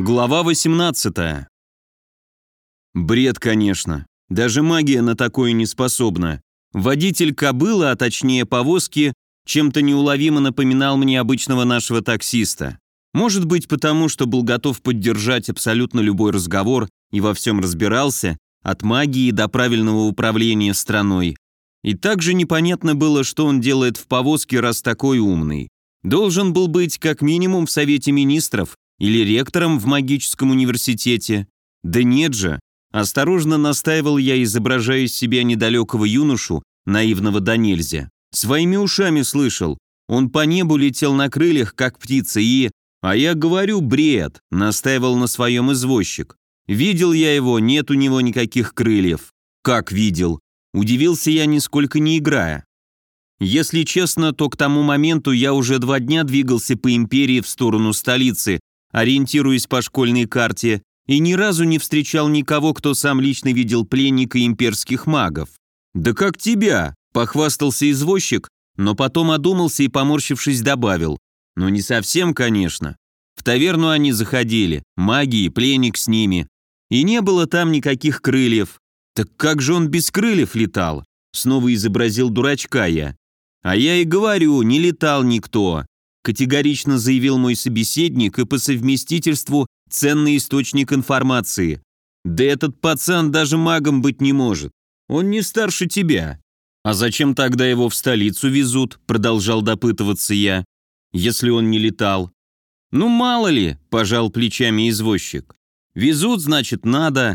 Глава 18. Бред, конечно. Даже магия на такое не способна. Водитель кобылы, а точнее повозки, чем-то неуловимо напоминал мне обычного нашего таксиста. Может быть, потому что был готов поддержать абсолютно любой разговор и во всем разбирался, от магии до правильного управления страной. И также непонятно было, что он делает в повозке, раз такой умный. Должен был быть как минимум в Совете Министров или ректором в магическом университете. Да нет же. Осторожно настаивал я, изображая из себя недалекого юношу, наивного до нельзя. Своими ушами слышал. Он по небу летел на крыльях, как птица, и... А я говорю, бред, настаивал на своем извозчик. Видел я его, нет у него никаких крыльев. Как видел? Удивился я, нисколько не играя. Если честно, то к тому моменту я уже 2 дня двигался по империи в сторону столицы, ориентируясь по школьной карте, и ни разу не встречал никого, кто сам лично видел пленника имперских магов. «Да как тебя?» – похвастался извозчик, но потом одумался и, поморщившись, добавил. «Ну не совсем, конечно. В таверну они заходили, маги и пленник с ними. И не было там никаких крыльев. Так как же он без крыльев летал?» Снова изобразил дурачка я. «А я и говорю, не летал никто», категорично заявил мой собеседник и по совместительству ценный источник информации. «Да этот пацан даже магом быть не может. Он не старше тебя». «А зачем тогда его в столицу везут?» продолжал допытываться я. «Если он не летал». «Ну мало ли», пожал плечами извозчик. «Везут, значит, надо.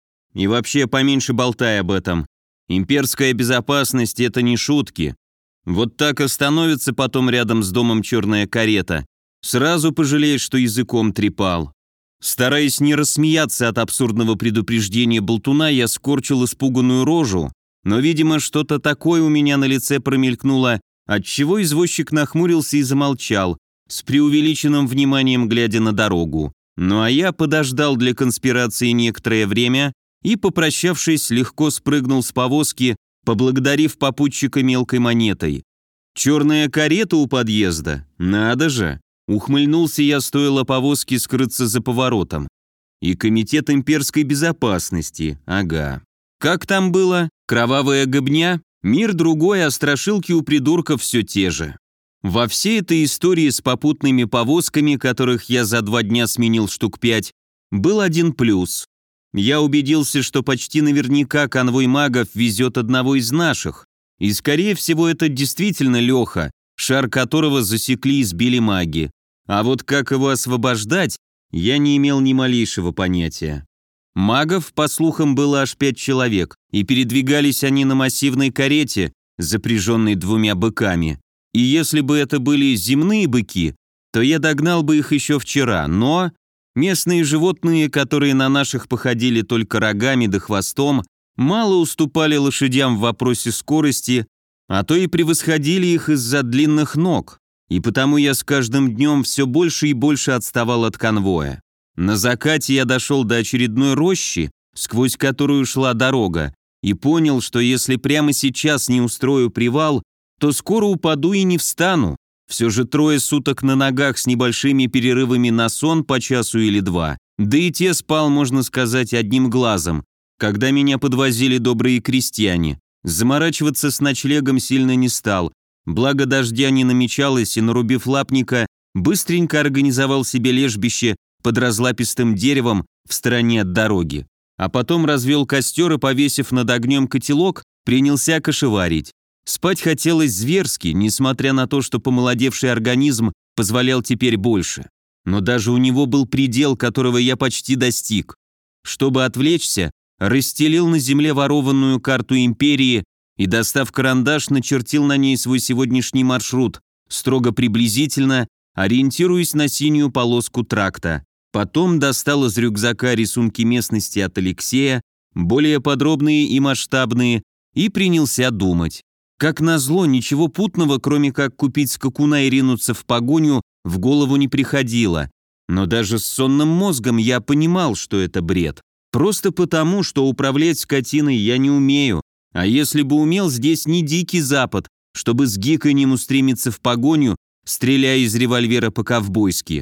И вообще поменьше болтай об этом. Имперская безопасность – это не шутки. Вот так остановится потом рядом с домом черная карета. Сразу пожалеешь, что языком трепал». Стараясь не рассмеяться от абсурдного предупреждения болтуна, я скорчил испуганную рожу, но, видимо, что-то такое у меня на лице промелькнуло, отчего извозчик нахмурился и замолчал, с преувеличенным вниманием глядя на дорогу. Ну а я подождал для конспирации некоторое время и, попрощавшись, легко спрыгнул с повозки, поблагодарив попутчика мелкой монетой. «Черная карета у подъезда? Надо же!» Ухмыльнулся я, стоило повозке скрыться за поворотом. «И комитет имперской безопасности, ага. Как там было? Кровавая гобня? Мир другой, а страшилки у придурков все те же». Во всей этой истории с попутными повозками, которых я за 2 дня сменил штук 5, был один плюс. Я убедился, что почти наверняка конвой магов везет одного из наших, и скорее всего это действительно Леха, шар которого засекли и сбили маги. А вот как его освобождать, я не имел ни малейшего понятия. Магов, по слухам, было аж 5 человек, и передвигались они на массивной карете, запряженной 2 быками. И если бы это были земные быки, то я догнал бы их еще вчера, но местные животные, которые на наших походили только рогами да хвостом, мало уступали лошадям в вопросе скорости, а то и превосходили их из-за длинных ног, и потому я с каждым днем все больше и больше отставал от конвоя. На закате я дошел до очередной рощи, сквозь которую шла дорога, и понял, что если прямо сейчас не устрою привал, то скоро упаду и не встану. Все же 3 суток на ногах с небольшими перерывами на сон по часу или 2, да и те спал, можно сказать, одним глазом, когда меня подвозили добрые крестьяне. Заморачиваться с ночлегом сильно не стал, благо дождя не намечалось, и, нарубив лапника, быстренько организовал себе лежбище под разлапистым деревом в стороне от дороги. А потом развел костер и, повесив над огнем котелок, принялся кошеварить. Спать хотелось зверски, несмотря на то, что помолодевший организм позволял теперь больше. Но даже у него был предел, которого я почти достиг. Чтобы отвлечься, расстелил на земле ворованную карту империи и, достав карандаш, начертил на ней свой сегодняшний маршрут, строго приблизительно, ориентируясь на синюю полоску тракта. Потом достал из рюкзака рисунки местности от Алексея, более подробные и масштабные, и принялся думать. Как назло, ничего путного, кроме как купить скакуна и ринуться в погоню, в голову не приходило. Но даже с сонным мозгом я понимал, что это бред. Просто потому, что управлять скотиной я не умею. А если бы умел, здесь не дикий запад, чтобы с гиканьем устремиться в погоню, стреляя из револьвера по-ковбойски.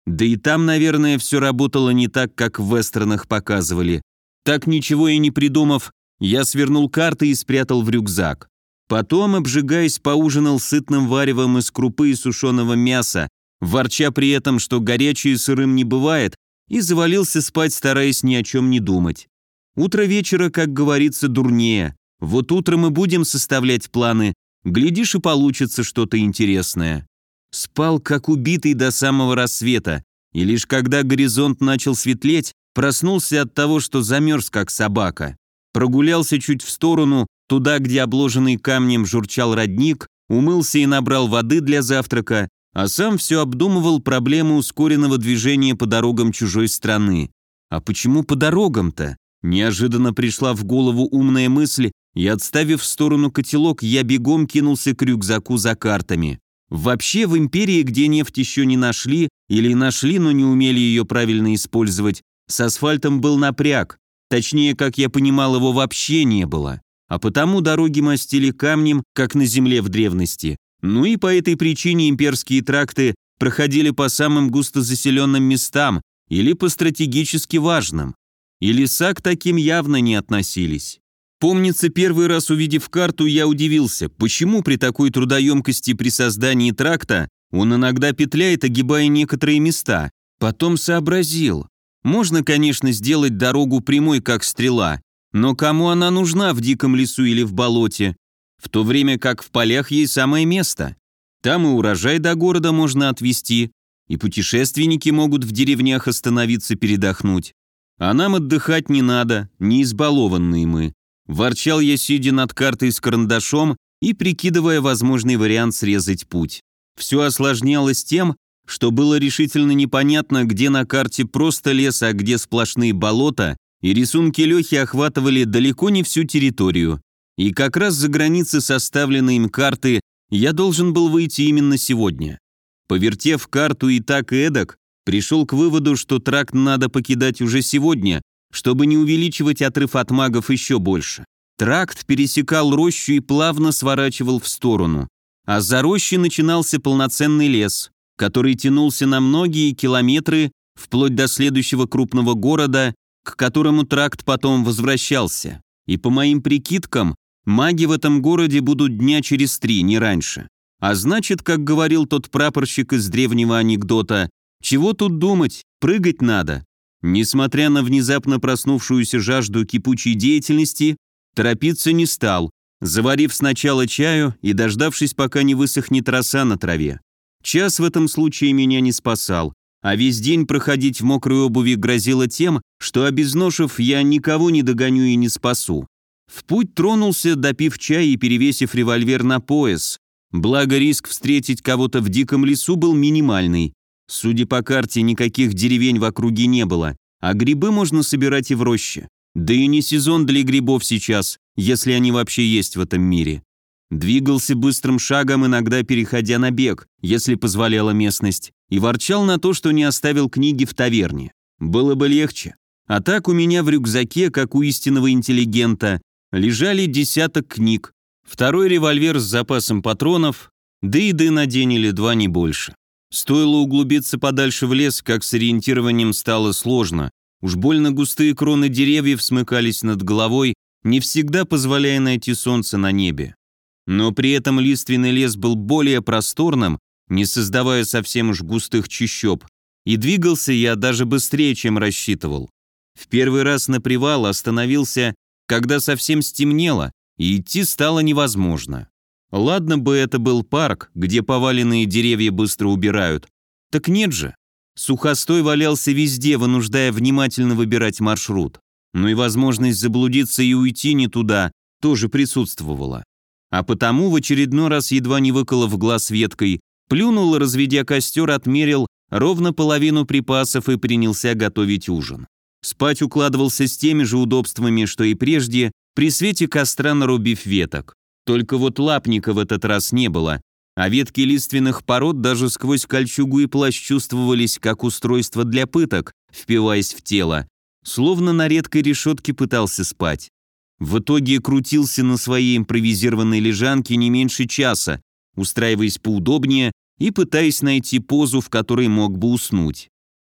Да и там, наверное, все работало не так, как в вестернах показывали. Так ничего и не придумав, я свернул карты и спрятал в рюкзак. Потом, обжигаясь, поужинал сытным варевом из крупы и сушеного мяса, ворча при этом, что горячее сырым не бывает, и завалился спать, стараясь ни о чем не думать. Утро вечера, как говорится, дурнее. Вот утром и будем составлять планы, глядишь, и получится что-то интересное. Спал, как убитый до самого рассвета, и лишь когда горизонт начал светлеть, проснулся от того, что замерз, как собака. Прогулялся чуть в сторону, туда, где обложенный камнем журчал родник, умылся и набрал воды для завтрака, а сам все обдумывал проблему ускоренного движения по дорогам чужой страны. А почему по дорогам-то? Неожиданно пришла в голову умная мысль, и, отставив в сторону котелок, я бегом кинулся к рюкзаку за картами. Вообще, в империи, где нефть еще не нашли, или нашли, но не умели ее правильно использовать, с асфальтом был напряг. Точнее, как я понимал, его вообще не было. А потому дороги мастили камнем, как на земле в древности. Ну и по этой причине имперские тракты проходили по самым густозаселенным местам или по стратегически важным. И леса к таким явно не относились. Помнится, первый раз увидев карту, я удивился, почему при такой трудоемкости при создании тракта он иногда петляет, огибая некоторые места. Потом сообразил. Можно, конечно, сделать дорогу прямой, как стрела, но кому она нужна в диком лесу или в болоте? В то время как в полях ей самое место. Там и урожай до города можно отвезти, и путешественники могут в деревнях остановиться передохнуть. А нам отдыхать не надо, не избалованные мы. Ворчал я, сидя над картой с карандашом и прикидывая возможный вариант срезать путь. Все осложнялось тем, что было решительно непонятно, где на карте просто лес, а где сплошные болота, и рисунки Лехи охватывали далеко не всю территорию. И как раз за границы составленной им карты я должен был выйти именно сегодня. Повертев карту и так и эдак, пришел к выводу, что тракт надо покидать уже сегодня, чтобы не увеличивать отрыв от магов еще больше. Тракт пересекал рощу и плавно сворачивал в сторону. А за рощей начинался полноценный лес, который тянулся на многие километры, вплоть до следующего крупного города, к которому тракт потом возвращался. И по моим прикидкам, маги в этом городе будут дня через 3, не раньше. А значит, как говорил тот прапорщик из древнего анекдота, чего тут думать, прыгать надо. Несмотря на внезапно проснувшуюся жажду кипучей деятельности, торопиться не стал, заварив сначала чаю и дождавшись, пока не высохнет роса на траве. Час в этом случае меня не спасал, а весь день проходить в мокрой обуви грозило тем, что, обезношив, я никого не догоню и не спасу. В путь тронулся, допив чай и перевесив револьвер на пояс. Благо, риск встретить кого-то в диком лесу был минимальный. Судя по карте, никаких деревень в округе не было, а грибы можно собирать и в роще. Да и не сезон для грибов сейчас, если они вообще есть в этом мире. Двигался быстрым шагом, иногда переходя на бег, если позволяла местность, и ворчал на то, что не оставил книги в таверне. Было бы легче. А так у меня в рюкзаке, как у истинного интеллигента, лежали десяток книг, второй револьвер с запасом патронов, да еды на день или два, не больше. Стоило углубиться подальше в лес, как с ориентированием стало сложно. Уж больно густые кроны деревьев смыкались над головой, не всегда позволяя найти солнце на небе. Но при этом лиственный лес был более просторным, не создавая совсем уж густых чащоб, и двигался я даже быстрее, чем рассчитывал. В первый раз на привал остановился, когда совсем стемнело, и идти стало невозможно. Ладно бы это был парк, где поваленные деревья быстро убирают. Так нет же. Сухостой валялся везде, вынуждая внимательно выбирать маршрут. Но и возможность заблудиться и уйти не туда тоже присутствовала. А потому в очередной раз, едва не выколов глаз веткой, плюнул, разведя костер, отмерил ровно половину припасов и принялся готовить ужин. Спать укладывался с теми же удобствами, что и прежде, при свете костра нарубив веток. Только вот лапника в этот раз не было, а ветки лиственных пород даже сквозь кольчугу и плащ чувствовались как устройство для пыток, впиваясь в тело, словно на редкой решетке пытался спать. В итоге крутился на своей импровизированной лежанке не меньше часа, устраиваясь поудобнее и пытаясь найти позу, в которой мог бы уснуть.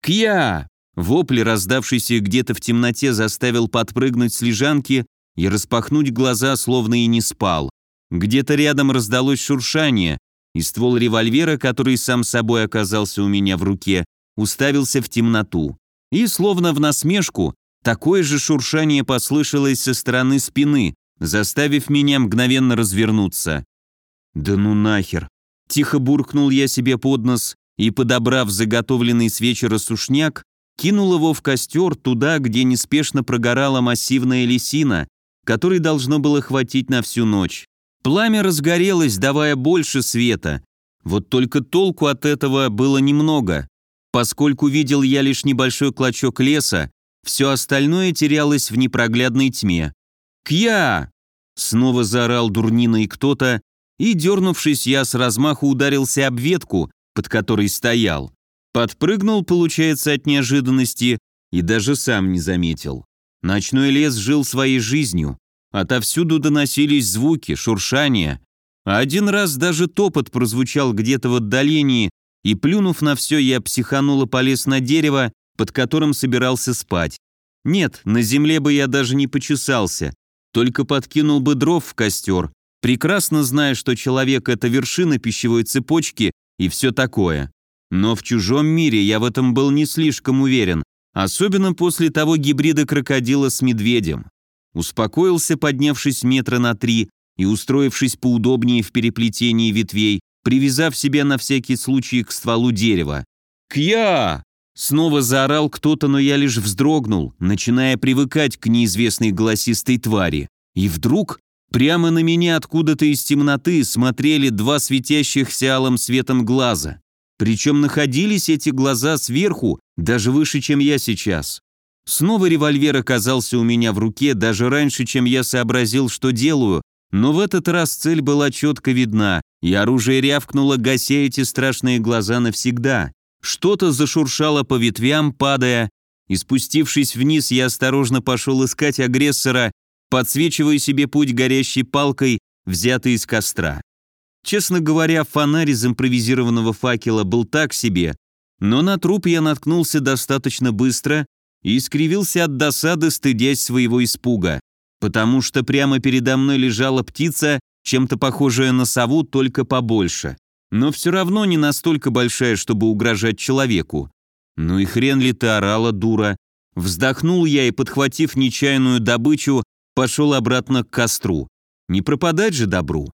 «Кья!» Вопль, раздавшийся где-то в темноте, заставил подпрыгнуть с лежанки и распахнуть глаза, словно и не спал. Где-то рядом раздалось шуршание, и ствол револьвера, который сам собой оказался у меня в руке, уставился в темноту. И, словно в насмешку, такое же шуршание послышалось со стороны спины, заставив меня мгновенно развернуться. «Да ну нахер!» Тихо буркнул я себе под нос и, подобрав заготовленный с вечера сушняк, кинул его в костер туда, где неспешно прогорала массивная лисина, которой должно было хватить на всю ночь. Пламя разгорелось, давая больше света. Вот только толку от этого было немного. Поскольку видел я лишь небольшой клочок леса, все остальное терялось в непроглядной тьме. «Кья!» Снова заорал дурниной кто-то, и, дернувшись, я с размаху ударился об ветку, под которой стоял. Подпрыгнул, получается, от неожиданности, и даже сам не заметил. Ночной лес жил своей жизнью. Отовсюду доносились звуки, шуршания. А один раз даже топот прозвучал где-то в отдалении, и, плюнув на все, я психанул и полез на дерево, под которым собирался спать. Нет, на земле бы я даже не почесался, только подкинул бы дров в костер, прекрасно зная, что человек — это вершина пищевой цепочки и все такое. Но в чужом мире я в этом был не слишком уверен, особенно после того гибрида крокодила с медведем. Успокоился, поднявшись метра на 3 и устроившись поудобнее в переплетении ветвей, привязав себя на всякий случай к стволу дерева. «Кья!» Снова заорал кто-то, но я лишь вздрогнул, начиная привыкать к неизвестной голосистой твари. И вдруг прямо на меня откуда-то из темноты смотрели два светящихся алым светом глаза. Причем находились эти глаза сверху, даже выше, чем я сейчас. Снова револьвер оказался у меня в руке даже раньше, чем я сообразил, что делаю, но в этот раз цель была четко видна, и оружие рявкнуло, гася эти страшные глаза навсегда. Что-то зашуршало по ветвям, падая, и, спустившись вниз, я осторожно пошел искать агрессора, подсвечивая себе путь горящей палкой, взятой из костра. Честно говоря, фонарь из импровизированного факела был так себе, но на труп я наткнулся достаточно быстро и искривился от досады, стыдясь своего испуга, потому что прямо передо мной лежала птица, чем-то похожая на сову, только побольше, но все равно не настолько большая, чтобы угрожать человеку. «Ну и хрен ли ты орала, дура?» Вздохнул я и, подхватив нечаянную добычу, пошел обратно к костру. Не пропадать же добру.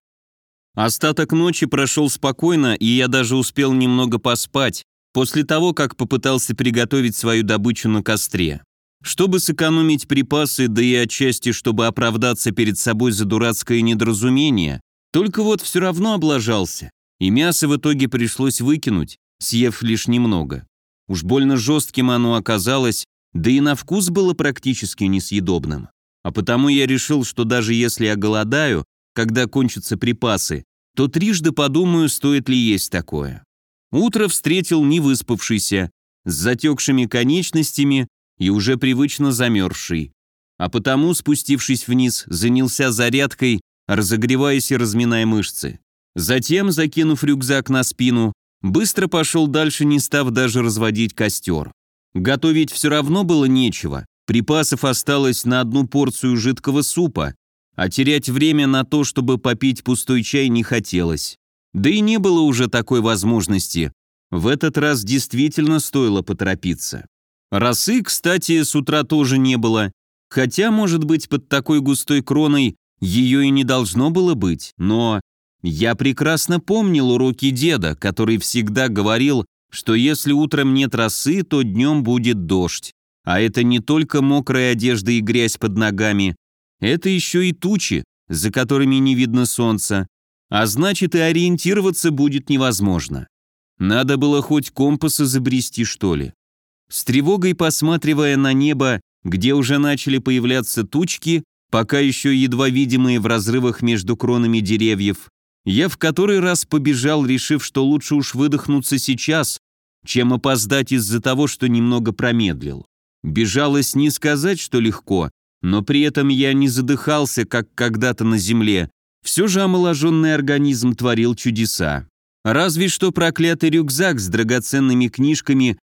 Остаток ночи прошел спокойно, и я даже успел немного поспать, после того, как попытался приготовить свою добычу на костре. Чтобы сэкономить припасы, да и отчасти, чтобы оправдаться перед собой за дурацкое недоразумение, только вот все равно облажался, и мясо в итоге пришлось выкинуть, съев лишь немного. Уж больно жестким оно оказалось, да и на вкус было практически несъедобным. А потому я решил, что даже если я голодаю, когда кончатся припасы, то трижды подумаю, стоит ли есть такое. Утро встретил невыспавшийся, с затекшими конечностями и уже привычно замерзший. А потому, спустившись вниз, занялся зарядкой, разогреваясь и разминая мышцы. Затем, закинув рюкзак на спину, быстро пошел дальше, не став даже разводить костер. Готовить все равно было нечего, припасов осталось на одну порцию жидкого супа, а терять время на то, чтобы попить пустой чай, не хотелось. Да и не было уже такой возможности. В этот раз действительно стоило поторопиться. Росы, кстати, с утра тоже не было, хотя, может быть, под такой густой кроной ее и не должно было быть, но я прекрасно помнил уроки деда, который всегда говорил, что если утром нет росы, то днем будет дождь. А это не только мокрая одежда и грязь под ногами, это еще и тучи, за которыми не видно солнца, а значит и ориентироваться будет невозможно. Надо было хоть компас изобрести, что ли. С тревогой посматривая на небо, где уже начали появляться тучки, пока еще едва видимые в разрывах между кронами деревьев, я в который раз побежал, решив, что лучше уж выдохнуться сейчас, чем опоздать из-за того, что немного промедлил. Бежалось не сказать, что легко, но при этом я не задыхался, как когда-то на земле. Все же омоложенный организм творил чудеса. Разве что проклятый рюкзак с драгоценными книжками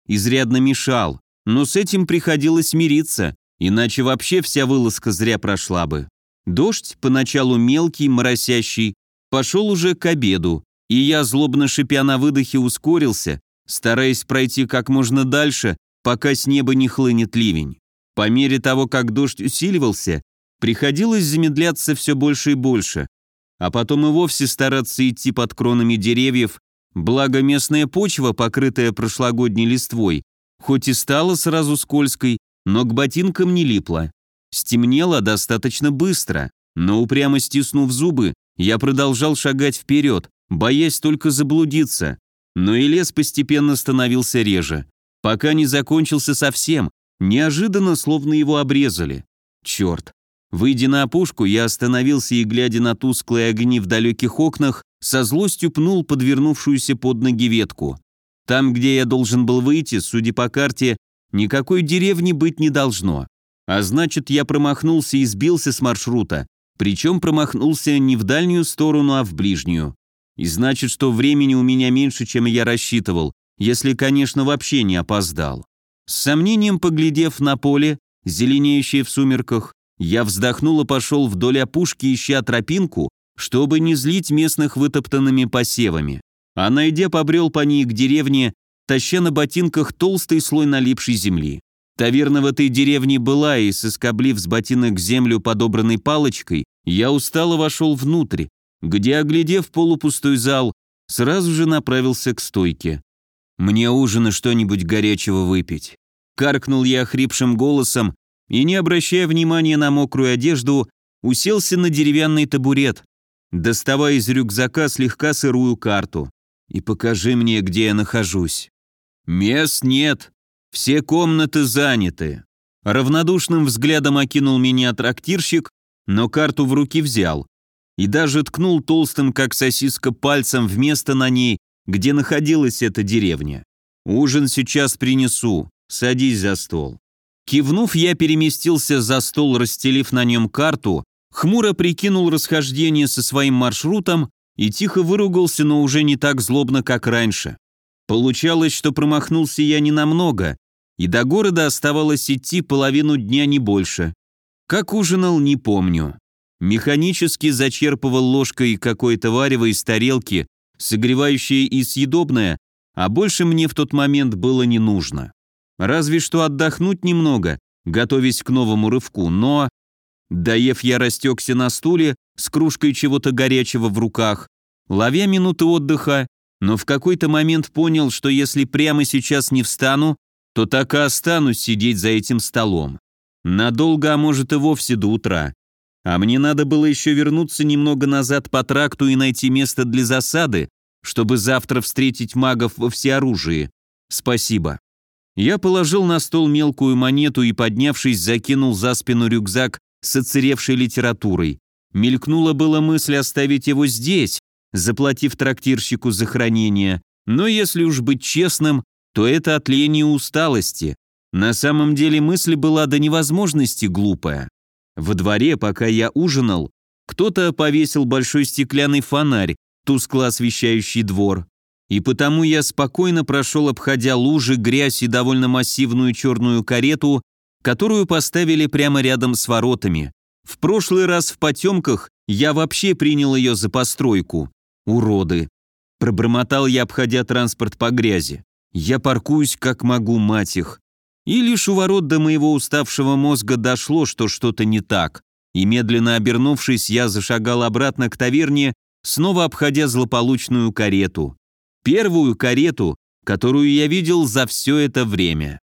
изрядно мешал, но с этим приходилось мириться, иначе вообще вся вылазка зря прошла бы. Дождь, поначалу мелкий, моросящий, пошел уже к обеду, и я, злобно шипя на выдохе, ускорился, стараясь пройти как можно дальше, пока с неба не хлынет ливень. По мере того, как дождь усиливался, приходилось замедляться все больше и больше, а потом и вовсе стараться идти под кронами деревьев, благо местная почва, покрытая прошлогодней листвой, хоть и стала сразу скользкой, но к ботинкам не липла. Стемнело достаточно быстро, но упрямо стиснув зубы, я продолжал шагать вперед, боясь только заблудиться, но и лес постепенно становился реже, пока не закончился совсем, неожиданно, словно его обрезали. Черт. Выйдя на опушку, я остановился и, глядя на тусклые огни в далеких окнах, со злостью пнул подвернувшуюся под ноги ветку. Там, где я должен был выйти, судя по карте, никакой деревни быть не должно. А значит, я промахнулся и сбился с маршрута, причем промахнулся не в дальнюю сторону, а в ближнюю. И значит, что времени у меня меньше, чем я рассчитывал, если, конечно, вообще не опоздал. С сомнением поглядев на поле, зеленеющее в сумерках, я вздохнул и пошел вдоль опушки, ища тропинку, чтобы не злить местных вытоптанными посевами. А найдя, побрел по ней к деревне, таща на ботинках толстый слой налипшей земли. Таверна в этой деревне была, и, соскоблив с ботинок землю подобранной палочкой, я устало вошел внутрь, где, оглядев полупустой зал, сразу же направился к стойке. «Мне ужин и что-нибудь горячего выпить». Каркнул я охрипшим голосом и, не обращая внимания на мокрую одежду, уселся на деревянный табурет, доставая из рюкзака слегка сырую карту. «И покажи мне, где я нахожусь». «Мест нет, все комнаты заняты». Равнодушным взглядом окинул меня трактирщик, но карту в руки взял и даже ткнул толстым, как сосиска, пальцем в место на ней, где находилась эта деревня. «Ужин сейчас принесу, садись за стол». Кивнув, я переместился за стол, расстелив на нем карту, хмуро прикинул расхождение со своим маршрутом и тихо выругался, но уже не так злобно, как раньше. Получалось, что промахнулся я ненамного, и до города оставалось идти половину дня, не больше. Как ужинал, не помню. Механически зачерпывал ложкой какое-то варево из тарелки, согревающее и съедобное, а больше мне в тот момент было не нужно. Разве что отдохнуть немного, готовясь к новому рывку, но... Доев, я растекся на стуле с кружкой чего-то горячего в руках, ловя минуты отдыха, но в какой-то момент понял, что если прямо сейчас не встану, то так и останусь сидеть за этим столом. Надолго, а может и вовсе до утра. А мне надо было еще вернуться немного назад по тракту и найти место для засады, чтобы завтра встретить магов во всеоружии. Спасибо. Я положил на стол мелкую монету и, поднявшись, закинул за спину рюкзак с оцаревшей литературой. Мелькнула была мысль оставить его здесь, заплатив трактирщику за хранение, но если уж быть честным, то это от лени и усталости. На самом деле мысль была до невозможности глупая. Во дворе, пока я ужинал, кто-то повесил большой стеклянный фонарь, тускло освещающий двор. И потому я спокойно прошел, обходя лужи, грязь и довольно массивную черную карету, которую поставили прямо рядом с воротами. В прошлый раз в потемках я вообще принял ее за постройку. Уроды. Пробормотал я, обходя транспорт по грязи. Я паркуюсь как могу, мать их. И лишь у ворот до моего уставшего мозга дошло, что что-то не так. И медленно обернувшись, я зашагал обратно к таверне, снова обходя злополучную карету. Первую карету, которую я видел за все это время.